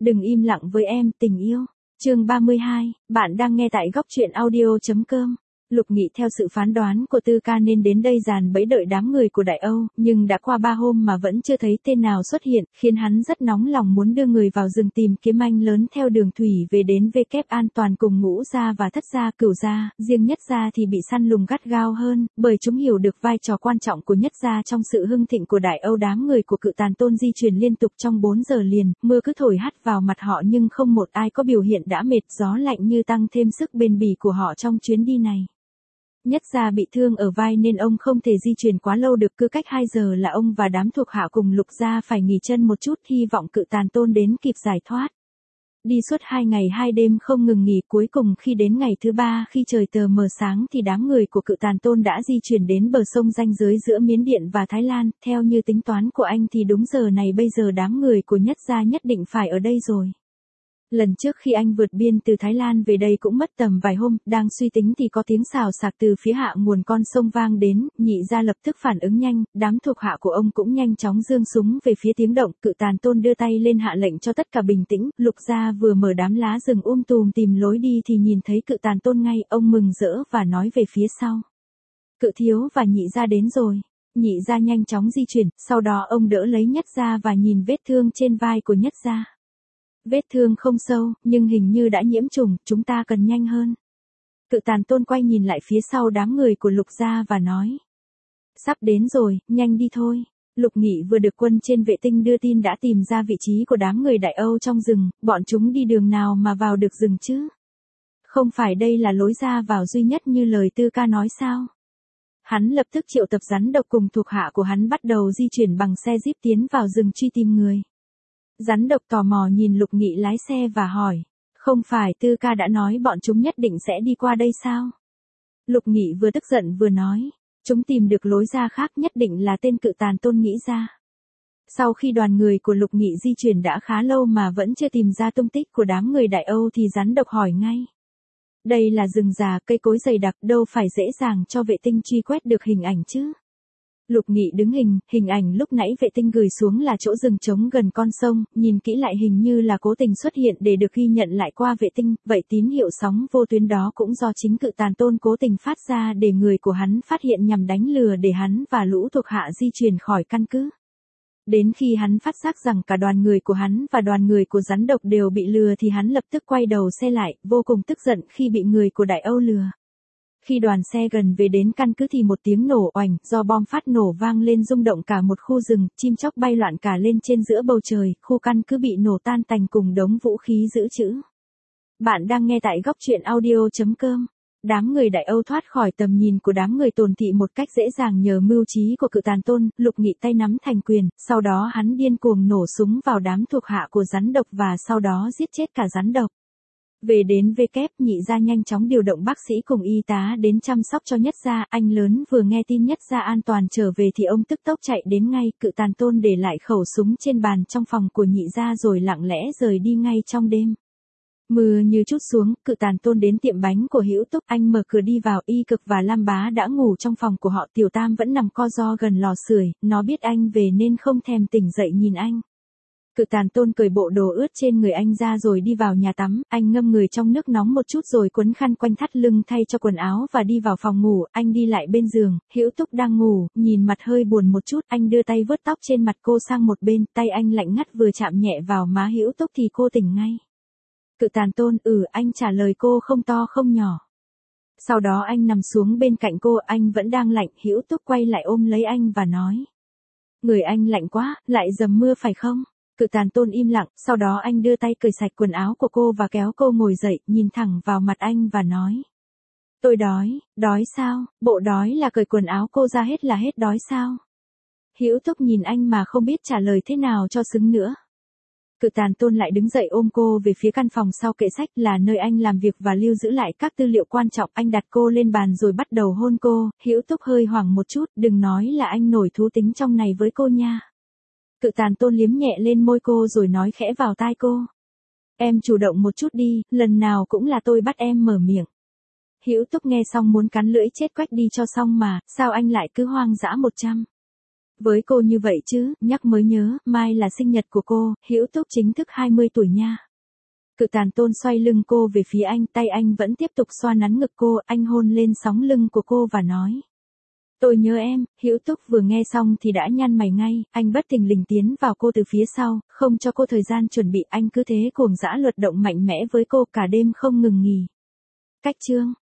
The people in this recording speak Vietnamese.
Đừng im lặng với em, tình yêu. Chương 32, bạn đang nghe tại góc truyện audio.com. Lục Nghị theo sự phán đoán của Tư Ca nên đến đây dàn bẫy đợi đám người của Đại Âu, nhưng đã qua 3 hôm mà vẫn chưa thấy tên nào xuất hiện, khiến hắn rất nóng lòng muốn đưa người vào rừng tìm kiếm anh lớn theo đường thủy về đến Vkep an toàn cùng Ngũ gia và Thất gia, Cửu gia, riêng Nhất gia thì bị săn lùng gắt gao hơn, bởi chúng hiểu được vai trò quan trọng của Nhất gia trong sự hưng thịnh của Đại Âu. Đám người của Cự Tàn Tôn di chuyển liên tục trong 4 giờ liền, mưa cứ thổi hắt vào mặt họ nhưng không một ai có biểu hiện đã mệt, gió lạnh như tăng thêm sức bền bỉ của họ trong chuyến đi này. Nhất gia bị thương ở vai nên ông không thể di chuyển quá lâu được, cứ cách 2 giờ là ông và đám thuộc hạ cùng Lục gia phải nghỉ chân một chút, hy vọng Cự Tàn Tôn đến kịp giải thoát. Đi suốt 2 ngày 2 đêm không ngừng nghỉ, cuối cùng khi đến ngày thứ 3 khi trời tờ mờ sáng thì đám người của Cự Tàn Tôn đã di chuyển đến bờ sông ranh giới giữa Miến Điện và Thái Lan. Theo như tính toán của anh thì đúng giờ này bây giờ đám người của Nhất gia nhất định phải ở đây rồi. Lần trước khi anh vượt biên từ Thái Lan về đây cũng mất tầm vài hôm, đang suy tính thì có tiếng xào xạc từ phía hạ nguồn con sông vang đến, Nhị gia lập tức phản ứng nhanh, đám thuộc hạ của ông cũng nhanh chóng giương súng về phía tiếng động. Cự Tàn Tôn đưa tay lên hạ lệnh cho tất cả bình tĩnh. Lục gia vừa mở đám lá rừng tùm tìm lối đi thì nhìn thấy Cự Tàn Tôn ngay, ông mừng rỡ và nói về phía sau. Cự thiếu và Nhị gia đến rồi. Nhị gia nhanh chóng di chuyển, sau đó ông đỡ lấy Nhất gia và nhìn vết thương trên vai của Nhất gia. Vết thương không sâu, nhưng hình như đã nhiễm trùng, chúng ta cần nhanh hơn. Cự Tàn Tôn quay nhìn lại phía sau đám người của Lục gia và nói. Sắp đến rồi, nhanh đi thôi. Lục Nghị vừa được quân trên vệ tinh đưa tin đã tìm ra vị trí của đám người Đại Âu trong rừng, bọn chúng đi đường nào mà vào được rừng chứ? Không phải đây là lối ra vào duy nhất như lời Tư Ca nói sao? Hắn lập tức triệu tập rắn độc cùng thuộc hạ của hắn bắt đầu di chuyển bằng xe jeep tiến vào rừng truy tìm người. Rắn độc tò mò nhìn Lục Nghị lái xe và hỏi, không phải Tư Ca đã nói bọn chúng nhất định sẽ đi qua đây sao? Lục Nghị vừa tức giận vừa nói, chúng tìm được lối ra khác, nhất định là tên Cự Tàn Tôn nghĩ ra. Sau khi đoàn người của Lục Nghị di chuyển đã khá lâu mà vẫn chưa tìm ra tung tích của đám người Đại Âu thì rắn độc hỏi ngay. Đây là rừng già, cây cối dày đặc, đâu phải dễ dàng cho vệ tinh truy quét được hình ảnh chứ? Lục Nghị đứng hình ảnh lúc nãy vệ tinh gửi xuống là chỗ rừng trống gần con sông, nhìn kỹ lại hình như là cố tình xuất hiện để được ghi nhận lại qua vệ tinh, vậy tín hiệu sóng vô tuyến đó cũng do chính Cự Tàn Tôn cố tình phát ra để người của hắn phát hiện nhằm đánh lừa để hắn và lũ thuộc hạ di chuyển khỏi căn cứ. Đến khi hắn phát giác rằng cả đoàn người của hắn và đoàn người của rắn độc đều bị lừa thì hắn lập tức quay đầu xe lại, vô cùng tức giận khi bị người của Đại Âu lừa. Khi đoàn xe gần về đến căn cứ thì một tiếng nổ oành do bom phát nổ vang lên rung động cả một khu rừng, chim chóc bay loạn cả lên trên giữa bầu trời, khu căn cứ bị nổ tan tành cùng đống vũ khí dự trữ. Bạn đang nghe tại góc truyện audio.com. Đám người Đại Âu thoát khỏi tầm nhìn của đám người Tồn Thị một cách dễ dàng nhờ mưu trí của Cự Tàn Tôn. Lục Nghị tay nắm thành quyền, sau đó hắn điên cuồng nổ súng vào đám thuộc hạ của rắn độc và sau đó giết chết cả rắn độc. Về đến Vkep, Nhị gia nhanh chóng điều động bác sĩ cùng y tá đến chăm sóc cho Nhất gia. Anh lớn vừa nghe tin Nhất gia an toàn trở về thì ông tức tốc chạy đến ngay. Cự Tàn Tôn để lại khẩu súng trên bàn trong phòng của Nhị gia rồi lặng lẽ rời đi ngay trong đêm. Mưa như trút xuống, Cự Tàn Tôn đến tiệm bánh của Hữu Túc, anh mở cửa đi vào. Y Cực và Lam Bá đã ngủ trong phòng của họ, Tiểu Tam vẫn nằm co ro gần lò sưởi, nó biết anh về nên không thèm tỉnh dậy nhìn anh. Cự Tàn Tôn cởi bộ đồ ướt trên người anh ra rồi đi vào nhà tắm, anh ngâm người trong nước nóng một chút rồi quấn khăn quanh thắt lưng thay cho quần áo và đi vào phòng ngủ. Anh đi lại bên giường, Hữu Túc đang ngủ, nhìn mặt hơi buồn một chút, anh đưa tay vớt tóc trên mặt cô sang một bên, tay anh lạnh ngắt vừa chạm nhẹ vào má Hữu Túc thì cô tỉnh ngay. Cự Tàn Tôn, anh trả lời cô không to không nhỏ. Sau đó anh nằm xuống bên cạnh cô, anh vẫn đang lạnh. Hữu Túc quay lại ôm lấy anh và nói. Người anh lạnh quá, lại dầm mưa phải không? Cự Tàn Tôn im lặng, sau đó anh đưa tay cởi sạch quần áo của cô và kéo cô ngồi dậy, nhìn thẳng vào mặt anh và nói. Tôi đói. Đói sao? Bộ đói là cởi quần áo cô ra hết là hết đói sao? Hữu Túc nhìn anh mà không biết trả lời thế nào cho xứng nữa. Cự Tàn Tôn lại đứng dậy ôm cô về phía căn phòng sau kệ sách là nơi anh làm việc và lưu giữ lại các tư liệu quan trọng. Anh đặt cô lên bàn rồi bắt đầu hôn cô. Hữu Túc hơi hoảng một chút, đừng nói là anh nổi thú tính trong này với cô nha. Cự Tàn Tôn liếm nhẹ lên môi cô rồi nói khẽ vào tai cô. Em chủ động một chút đi, lần nào cũng là tôi bắt em mở miệng. Hữu Túc nghe xong muốn cắn lưỡi chết quách đi cho xong mà, sao anh lại cứ hoang dã 100. Với cô như vậy chứ, nhắc mới nhớ, mai là sinh nhật của cô, Hữu Túc chính thức 20 tuổi nha. Cự Tàn Tôn xoay lưng cô về phía anh, tay anh vẫn tiếp tục xoa nắn ngực cô, anh hôn lên sóng lưng của cô và nói. Tôi nhớ em. Hữu Túc vừa nghe xong thì đã nhăn mày ngay, anh bất thình lình tiến vào cô từ phía sau, không cho cô thời gian chuẩn bị, anh cứ thế cuồng dã luật động mạnh mẽ với cô cả đêm không ngừng nghỉ. Cách chương